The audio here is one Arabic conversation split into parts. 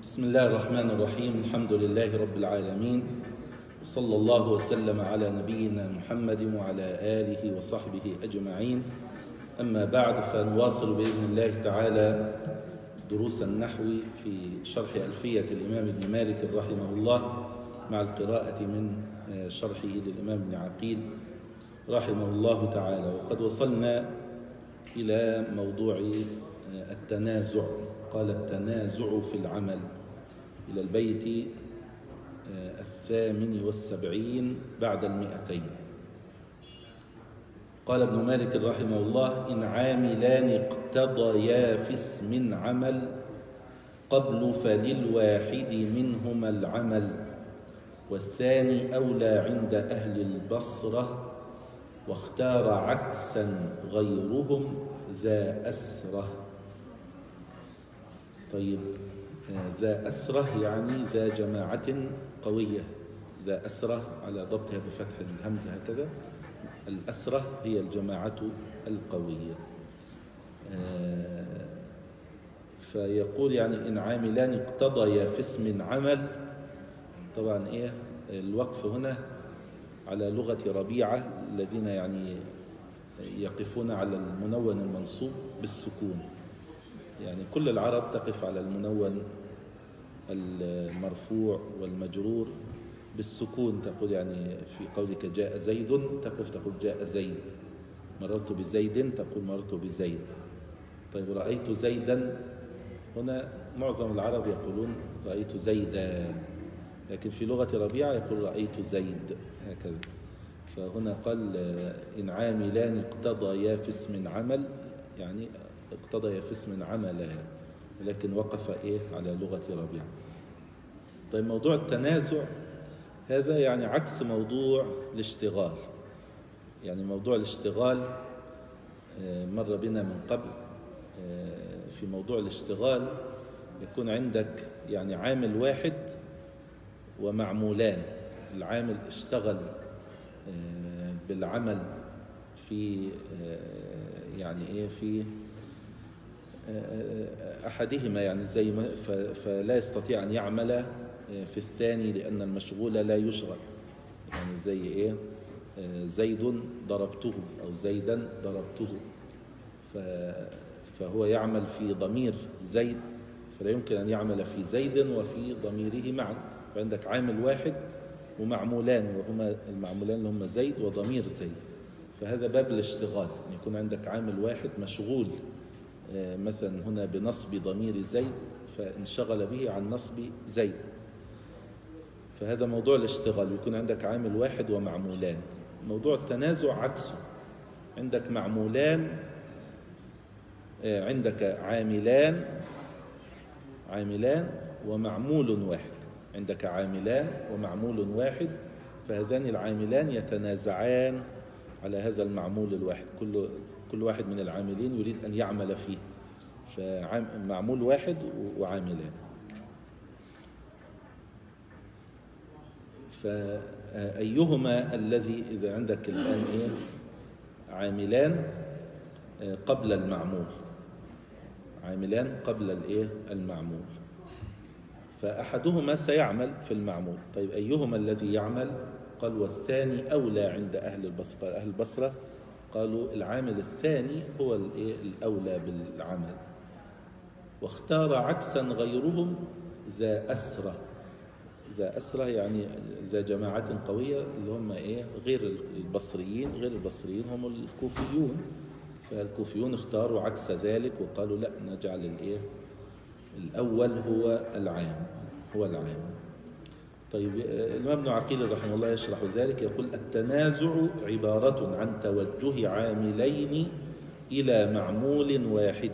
بسم الله الرحمن الرحيم. الحمد لله رب العالمين، وصلى الله وسلم على نبينا محمد وعلى آله وصحبه أجمعين. أما بعد، فنواصل بإذن الله تعالى دروس النحو في شرح ألفية الإمام ابن مالك رحمه الله، مع القراءة من شرحه للإمام ابن عقيل رحمه الله تعالى. وقد وصلنا إلى موضوع التنازع. قال: التنازع في العمل، إلى البيت 78 بعد 200. قال ابن مالك رحمه الله: إن عاملان اقتضيا في اسم عمل قبل فللواحد منهما العمل، والثاني أولى عند أهل البصرة، واختار عكسا غيرهم ذا أسره. طيب، ذا أسره يعني ذا جماعة قوية. ذا أسره على ضبط هذا فتح الهمزة هكذا. الأسرة هي الجماعة القوية. فيقول يعني إن عاملان اقتضيا في اسم عمل. طبعا الوقف هنا على لغة ربيعة، الذين يعني يقفون على المنون المنصوب بالسكون. يعني كل العرب تقف على المنون المرفوع والمجرور بالسكون. تقول يعني في قولك جاء زيد تقول جاء زيد. مررت بزيد تقول مررت بزيد. طيب، رأيت زيدا، هنا معظم العرب يقولون رأيت زيدا، لكن في لغة ربيعة يقول رأيت زيد هكذا. فهنا قال إن عاملان اقتضيا في اسم عمل، يعني اقتضيا في اسم عمل، لكن وقف على لغة ربيعة. طيب، موضوع التنازع هذا يعني عكس موضوع الاشتغال. يعني موضوع الاشتغال مر بنا من قبل. في موضوع الاشتغال يكون عندك يعني عامل واحد ومعمولان. العامل اشتغل بالعمل في يعني في أحدهما، يعني زي ما فلا يستطيع أن يعمل في الثاني لأن المشغول لا يشغل. يعني زي زيد ضربته أو زيدا ضربته، فهو يعمل في ضمير زيد، فلا يمكن أن يعمل في زيد وفي ضميره معا. فعندك عامل واحد ومعمولان، وهما المعمولان اللي هم زيد وضمير زيد. فهذا باب الاشتغال، أن يكون عندك عامل واحد مشغول مثلا هنا بنصب ضمير زيد، فانشغل به عن نصب زيد. فهذا موضوع الاشتغال، يكون عندك عامل واحد ومعمولان. موضوع التنازع عكسه، عندك معمولان، عندك عاملان ومعمول واحد. عندك عاملان ومعمول واحد، فهذان العاملان يتنازعان على هذا المعمول الواحد. كل واحد من العاملين يريد أن يعمل فيه، فمعمول واحد وعاملان. فأيهما الذي إذا عندك الآن عاملان قبل المعمول، عاملان قبل المعمول، فأحدهما سيعمل في المعمول. طيب، أيهما الذي يعمل؟ قال: والثاني أولى عند أهل البصرة. أهل البصرة قالوا العامل الثاني هو الأولى بالعمل. واختار عكسا غيرهم ذا أسرة. ذا أسرة يعني ذا جماعة قوية، اللي هم غير البصريين. غير البصريين هم الكوفيون. فالكوفيون اختاروا عكس ذلك وقالوا لا، نجعل الأول هو العام. طيب، الإمام ابن عقيل رحمه الله يشرح ذلك، يقول: التنازع عبارة عن توجه عاملين إلى معمول واحد.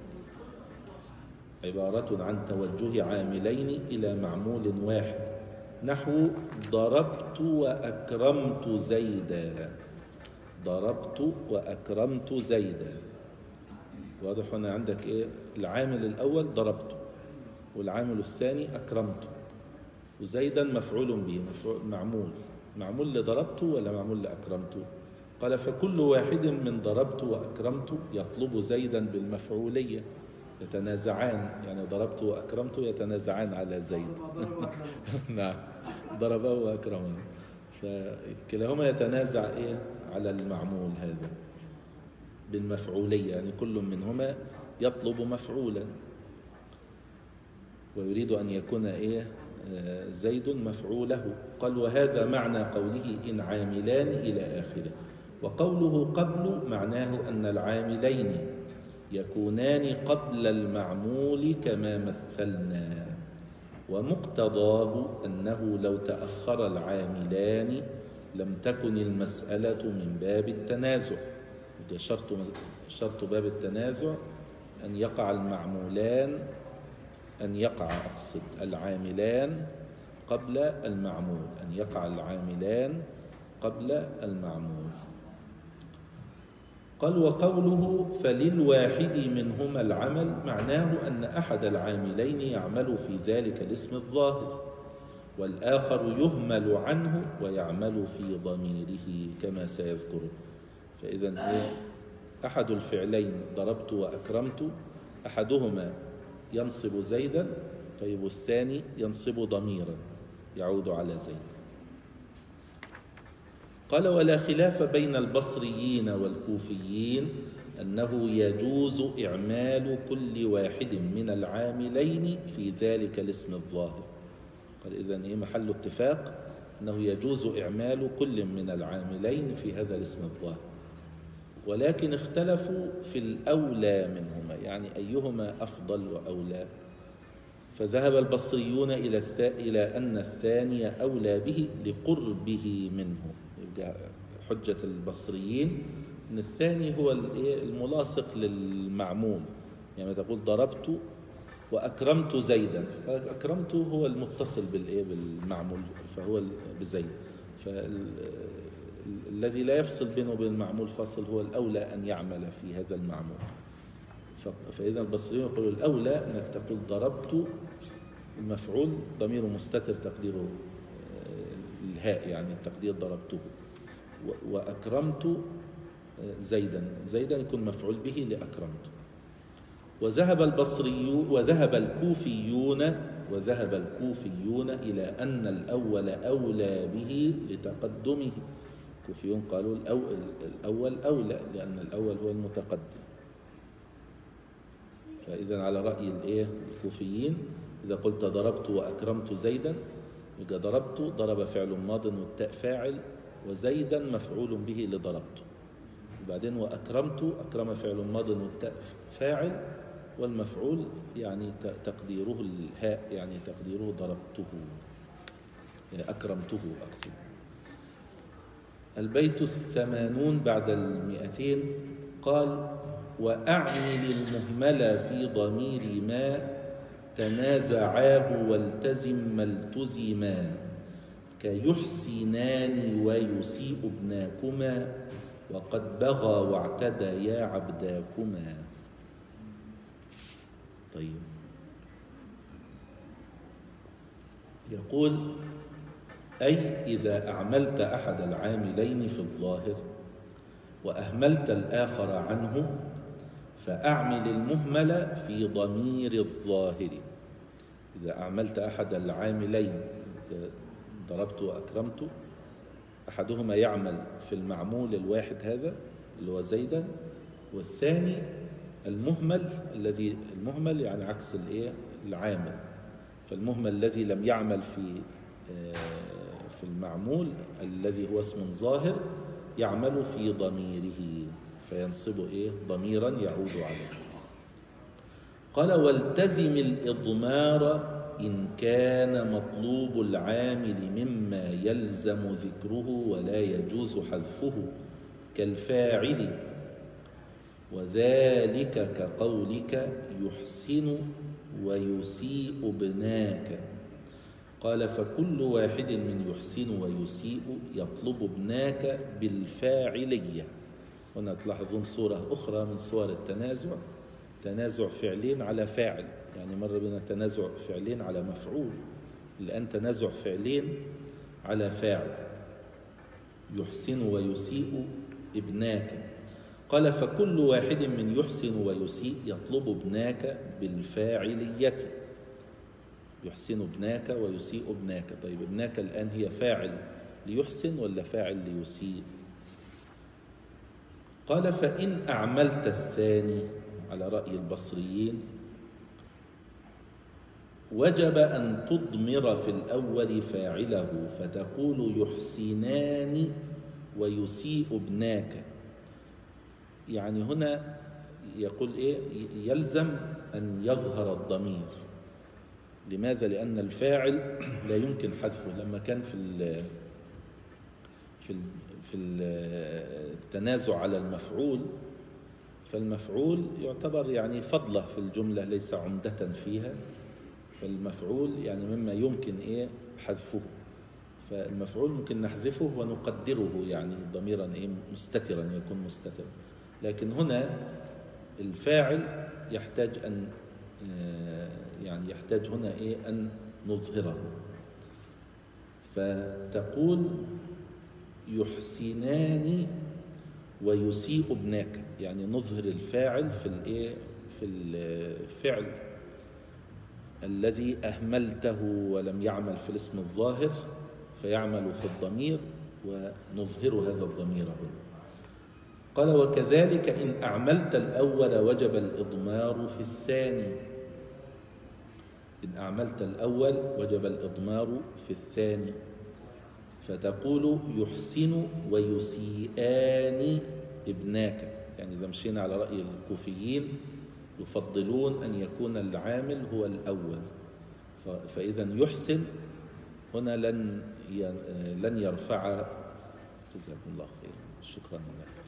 عبارة عن توجه عاملين إلى معمول واحد، نحو ضربت وأكرمت زيدا. ضربت وأكرمت زيدا. واضح هنا عندك العامل الأول ضربت، والعامل الثاني أكرمت، وزيدا مفعول به، معمول لضربت ولا معمول لأكرمت؟ قال: فكل واحد من ضربت وأكرمت يطلب زيدا بالمفعولية. يتنازعان، يعني ضربته وأكرمته يتنازعان على زيد. نعم، ضربه وأكرمه، فكلاهما يتنازع إيه على المعمول هذا بالمفعولية، يعني كل منهما يطلب مفعولا ويريد أن يكون إيه زيد مفعوله. قال وهذا معنى قوله إن عاملان إلى آخره. وقوله قبل معناه أن العاملين يكونان قبل المعمول كما مثلنا، ومقتضاه أنه لو تأخر العاملان لم تكن المسألة من باب التنازع. شرط باب التنازع أن يقع المعمولان، أن يقع العاملان قبل المعمول، أن يقع العاملان قبل المعمول. قال وقوله فللواحد منهما العمل معناه أن أحد العاملين يعمل في ذلك الاسم الظاهر، والآخر يهمل عنه ويعمل في ضميره كما سيذكره. فإذا أحد الفعلين ضربت وأكرمت أحدهما ينصب زيدا، طيب والثاني ينصب ضميرا يعود على زيد. قال ولا خلاف بين البصريين والكوفيين أنه يجوز إعمال كل واحد من العاملين في ذلك الاسم الظاهر. قال إذن محل اتفاق أنه يجوز إعمال كل من العاملين في هذا الاسم الظاهر، ولكن اختلفوا في الأولى منهما، يعني أيهما أفضل وأولى. فذهب البصريون إلى أن الثاني أولى به لقربه منه. حجة البصريين أن الثاني هو الملاصق للمعمول، يعني تقول ضربت وأكرمت زيدا، فأكرمت هو المتصل بالمعمول فهو بزيد، فالذي لا يفصل بينه وبين المعمول فاصل هو الأولى أن يعمل في هذا المعمول. فإذا البصريون يقولوا الأولى أنك تقول ضربت المفعول ضمير مستتر تقديره الهاء، يعني التقدير ضربته، وأكرمت زيدا يكون مفعول به لأكرمت. وذهب الكوفيون إلى أن الأول أولى به لتقدمه. الكوفيون قالوا الأول أولى لأن الأول هو المتقدم. فإذا على رأي الكوفيين إذا قلت ضربت وأكرمت زيدا يبقى ضرب فعل ماض والتاء فاعل وزيدا مفعول به لضربته، وبعدين وأكرمت أكرم فعل ماض والتاء فاعل والمفعول يعني تقديره الهاء، يعني تقديره ضربته يعني أكرمته أقصد. البيت 80 بعد 200 قال وأعمل المهمل في ضمير ما تنازعاه والتزم ما التزما كيحسنان ويسيء ابناكما وقد بغى واعتدى يا عبداكما. طيب يقول أي إذا أعملت أحد العاملين في الظاهر وأهملت الآخر عنه فأعمل المهمل في ضمير الظاهر. إذا أعملت أحد العاملين ضربت وأكرمت أحدهما يعمل في المعمول الواحد هذا اللي هو زيدا، والثاني المهمل يعني عكس العامل، فالمهمل الذي لم يعمل في المعمول الذي هو اسم ظاهر يعمل في ضميره فينصب ضميرا يعود عليه. قال والتزم الإضمار إن كان مطلوب العامل مما يلزم ذكره ولا يجوز حذفه كالفاعل، وذلك كقولك يحسن ويسيء ابناك. قال فكل واحد من يحسن ويسيء يطلب ابناك بالفاعلية. هنا تلاحظون صورة أخرى من صور التنازع، تنازع فعلين على فاعل، يعني مر بنا تنازع فعلين على مفعول، الآن تنازع فعلين على فاعل. يحسن ويسيء ابناك. قال فكل واحد من يحسن ويسيء يطلب ابناك بالفاعلية. يحسن ابناك ويسيء ابناك. طيب ابناك الآن هي فاعل ليحسن ولا فاعل ليسيء؟ قال فإن أعملت الثاني على رأي البصريين وجب أن تضمر في الأول فاعله فتقول يحسنان ويسيء ابناك. يعني هنا يقول إيه؟ يلزم أن يظهر الضمير. لماذا؟ لأن الفاعل لا يمكن حذفه. لما كان في التنازع على المفعول، فالمفعول يعتبر يعني فضله في الجملة ليس عمدة فيها، فالمفعول يعني مما يمكن إيه حذفه. فالمفعول ممكن نحذفه ونقدره يعني ضميرا إيه مستترا، يكون مستترا. لكن هنا الفاعل يحتاج أن يعني يحتاج هنا إيه أن نظهره. فتقول يحسنان ويسيء ابناك، يعني نظهر الفاعل في الإيه في الفعل الذي أهملته ولم يعمل في الاسم الظاهر، فيعمل في الضمير ونظهر هذا الضمير هنا. قال وكذلك إن أعملت الأول وجب الإضمار في الثاني. إن أعملت الأول وجب الإضمار في الثاني، فتقول يحسن ويسيئان ابناك. يعني إذا مشينا على رأي الكوفيين يفضلون أن يكون العامل هو الأول، فإذا يحسن هنا لن يرفع. جزاكم الله خير، شكرا لك.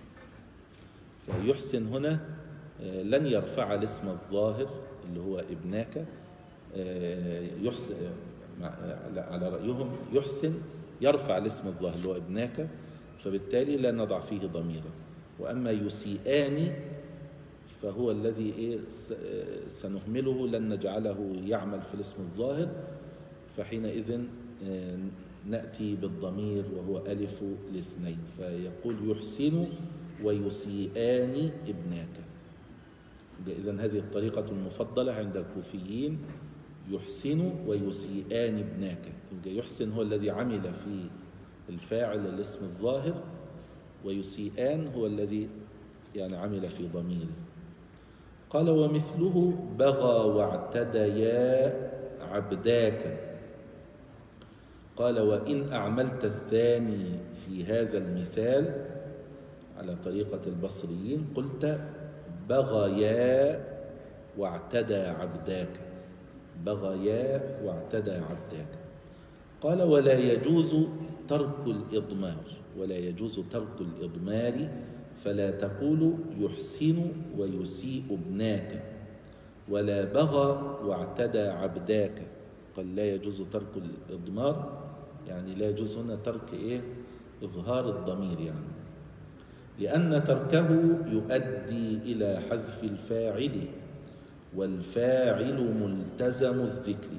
فيحسن هنا لن يرفع الاسم الظاهر اللي هو ابناك. يحسن على رأيهم يحسن يرفع الاسم الظاهر اللي هو ابناك، فبالتالي لا نضع فيه ضميرا. وأما يسيئان فهو الذي إيه سنهمله، لن نجعله يعمل في الاسم الظاهر، فحينئذ نأتي بالضمير وهو ألف الاثنين. فيقول يحسن ويسيئان ابناك. إذن هذه الطريقة المفضلة عند الكوفيين، يحسن ويسيئان ابناك. يحسن هو الذي عمل في الفاعل الاسم الظاهر، ويسيئان هو الذي يعني عمل في ضميره. قال ومثله بغى واعتديا عبداك. قال وإن أعملت الثاني في هذا المثال على طريقة البصريين قلت بغيا واعتدى عبداك. بغيا واعتدى عبداك. قال ولا يجوز ترك الإضمار، ولا يجوز ترك الإضمار، فلا تقول يحسن ويسيء ابناك ولا بغى واعتدى عبداك. قال لا يجوز ترك الإضمار، يعني لا يجوز هنا ترك إيه إظهار الضمير، يعني لأن تركه يؤدي إلى حذف الفاعل، والفاعل ملتزم الذكر.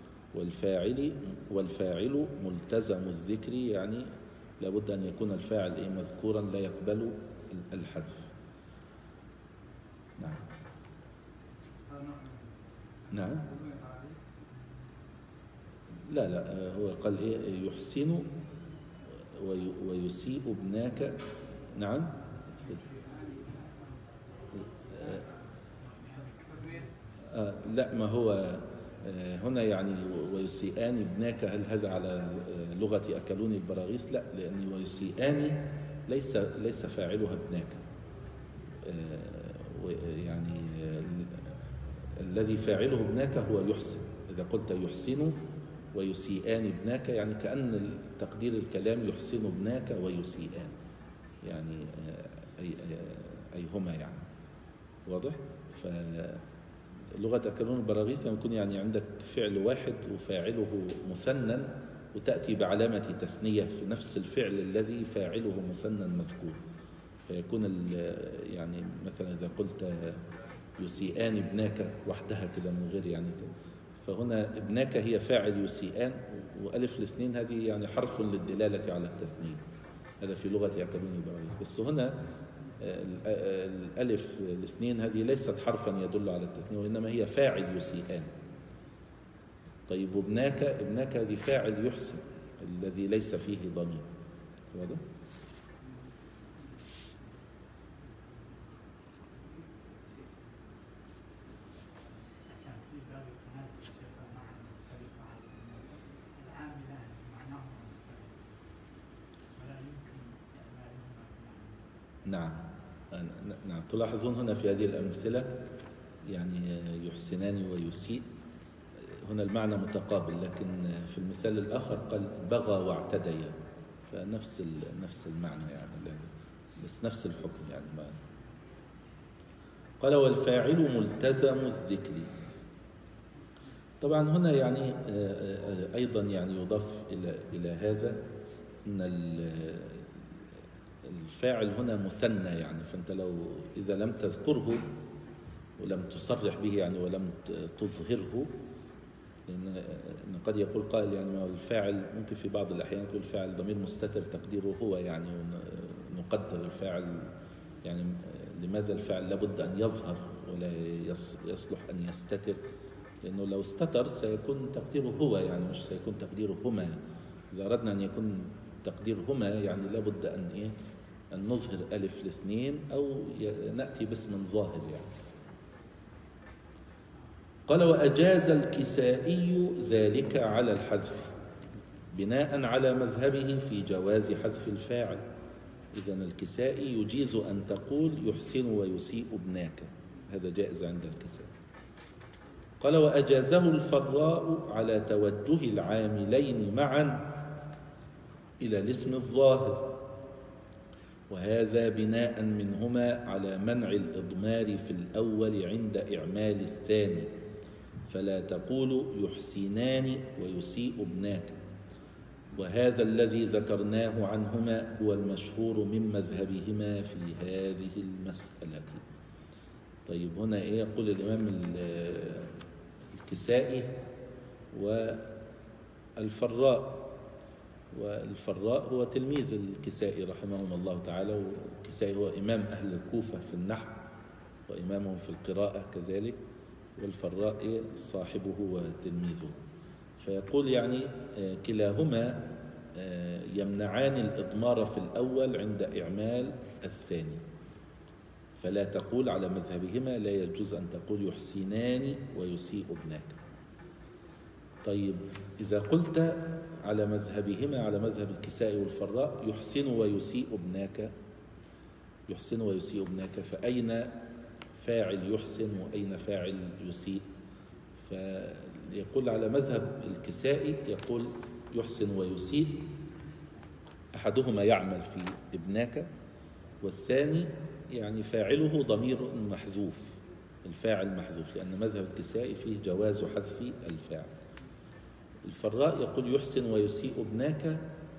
والفاعل ملتزم الذكر، يعني لابد أن يكون الفاعل إيه مذكورا لا يقبل الحذف. نعم نعم. لا هو قال إيه يحسن ويسيء ابناك. نعم لا، ما هو هنا يعني ويسيئان ابناك، هل هذا على لغة أكلون البراغيث؟ لا، لأن ويسيئان ليس فاعلها ابناك، يعني الذي فاعله ابناك هو يحسن. إذا قلت يحسن ويسيئان ابناك، يعني كأن تقدير الكلام يحسن ابناك ويسيئان، يعني أي هما، يعني واضح. فلغة أكلون البراغيث يكون يعني عندك فعل واحد وفاعله مثنى، وتأتي بعلامة تثنية في نفس الفعل الذي فاعله مثنى مذكور، فيكون يعني مثلا إذا قلت يسيئان ابناك وحدها كده من غير يعني فهنا ابناك هي فاعل يسيئان، وألف الاثنين هذه يعني حرف للدلالة على التثنية. هذا في لغة أكاديمية البراغيث. بس هنا الألف الاثنين هذه ليست حرفا يدل على التثنية، وإنما هي فاعل يسيئان. طيب ابناك هذه فاعل يحسن الذي ليس فيه ضمير. واضح؟ نعم. تلاحظون هنا في هذه الأمثلة يعني يحسنان ويسيء، هنا المعنى متقابل، لكن في المثال الآخر قال بغى واعتدي، فنفس المعنى يعني، بس نفس الحكم يعني. ما قال والفاعل ملتزم الذكر. طبعا هنا يعني أيضا يعني يضاف إلى هذا أن الفاعل هنا مثنى يعني، فأنت لو إذا لم تذكره ولم تصرح به يعني ولم تظهره، لأن قد يقول قائل يعني ما الفاعل ممكن في بعض الأحيان يكون الفاعل ضمير مستتر تقديره هو يعني، ونقدر الفاعل يعني لماذا الفاعل لابد أن يظهر ولا يصلح أن يستتر؟ لأنه لو استتر سيكون تقديره هو يعني، مش سيكون تقديره هما. إذا أردنا أن يكون تقدير هما يعني لابد أن نظهر ألف الاثنين أو نأتي باسم ظاهر يعني. قال وأجاز الكسائي ذلك على الحذف بناء على مذهبه في جواز حذف الفاعل. إذن الكسائي يجيز أن تقول يحسن ويسيء ابناك، هذا جائز عند الكسائي. قال وأجازه الفراء على توجه العاملين معا إلى الاسم الظاهر، وهذا بناء منهما على منع الإضمار في الأول عند إعمال الثاني، فلا تقول يحسنان ويسيء ابناك. وهذا الذي ذكرناه عنهما هو المشهور من مذهبهما في هذه المسألة. طيب هنا يقول الإمام الكسائي والفراء، والفراء هو تلميذ الكسائي رحمهم الله تعالى، والكسائي هو إمام أهل الكوفة في النحو وإمامهم في القراءة كذلك، والفراء صاحبه وتلميذه. فيقول يعني كلاهما يمنعان الإضمار في الأول عند إعمال الثاني، فلا تقول على مذهبهما لا يجوز أن تقول يحسنان ويسيء ابناك. طيب إذا قلت على مذهبهما على مذهب الكسائي والفراء يحسن ويسيء ابناك، يحسن ويسيء ابناك، فأين فاعل يحسن وأين فاعل يسيء؟ فيقول على مذهب الكسائي يقول يحسن ويسيء، أحدهما يعمل في ابناك والثاني يعني فاعله ضمير محذوف، الفاعل محذوف، لأن مذهب الكسائي فيه جواز حذف الفاعل. الفراء يقول يحسن ويسيء ابناك،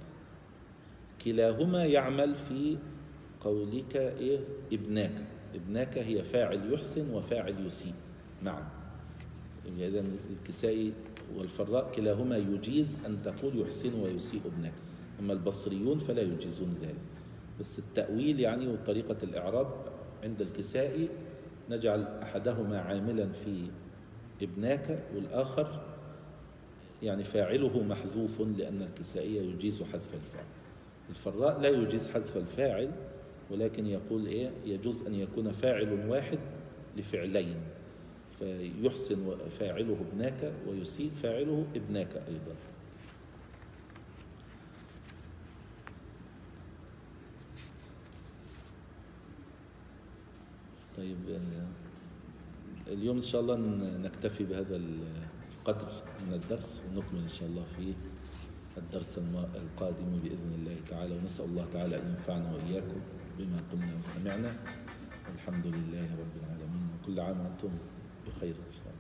كلاهما يعمل في قولك ابناك، ابناك هي فاعل يحسن وفاعل يسيء معا. إذن الكسائي والفراء كلاهما يجيز أن تقول يحسن ويسيء ابناك، أما البصريون فلا يجيزون ذلك. بس التأويل يعني وطريقة الإعراب عند الكسائي نجعل أحدهما عاملا في ابناك والآخر يعني فاعله محذوف، لأن الكسائي يجيز حذف الفاعل. الفراء لا يجيز حذف الفاعل، ولكن يقول يجوز أن يكون فاعل واحد لفعلين، فيحسن فاعله ابناك ويسيء فاعله ابناك أيضا. طيب اليوم إن شاء الله نكتفي بهذا القدر من الدرس، ونكمل إن شاء الله في الدرس القادم بإذن الله تعالى، ونسأل الله تعالى أن ينفعنا وإياكم بما قلنا وسمعنا، والحمد لله رب العالمين، وكل عام وأنتم بخير.